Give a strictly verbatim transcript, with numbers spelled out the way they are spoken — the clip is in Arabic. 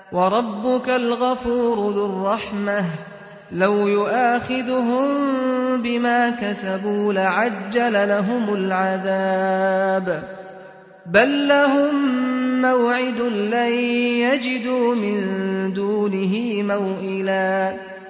وربك الغفور ذو الرحمة لو يؤاخذهم بما كسبوا لعجل لهم العذاب بل لهم موعد لن يجدوا من دونه موئلا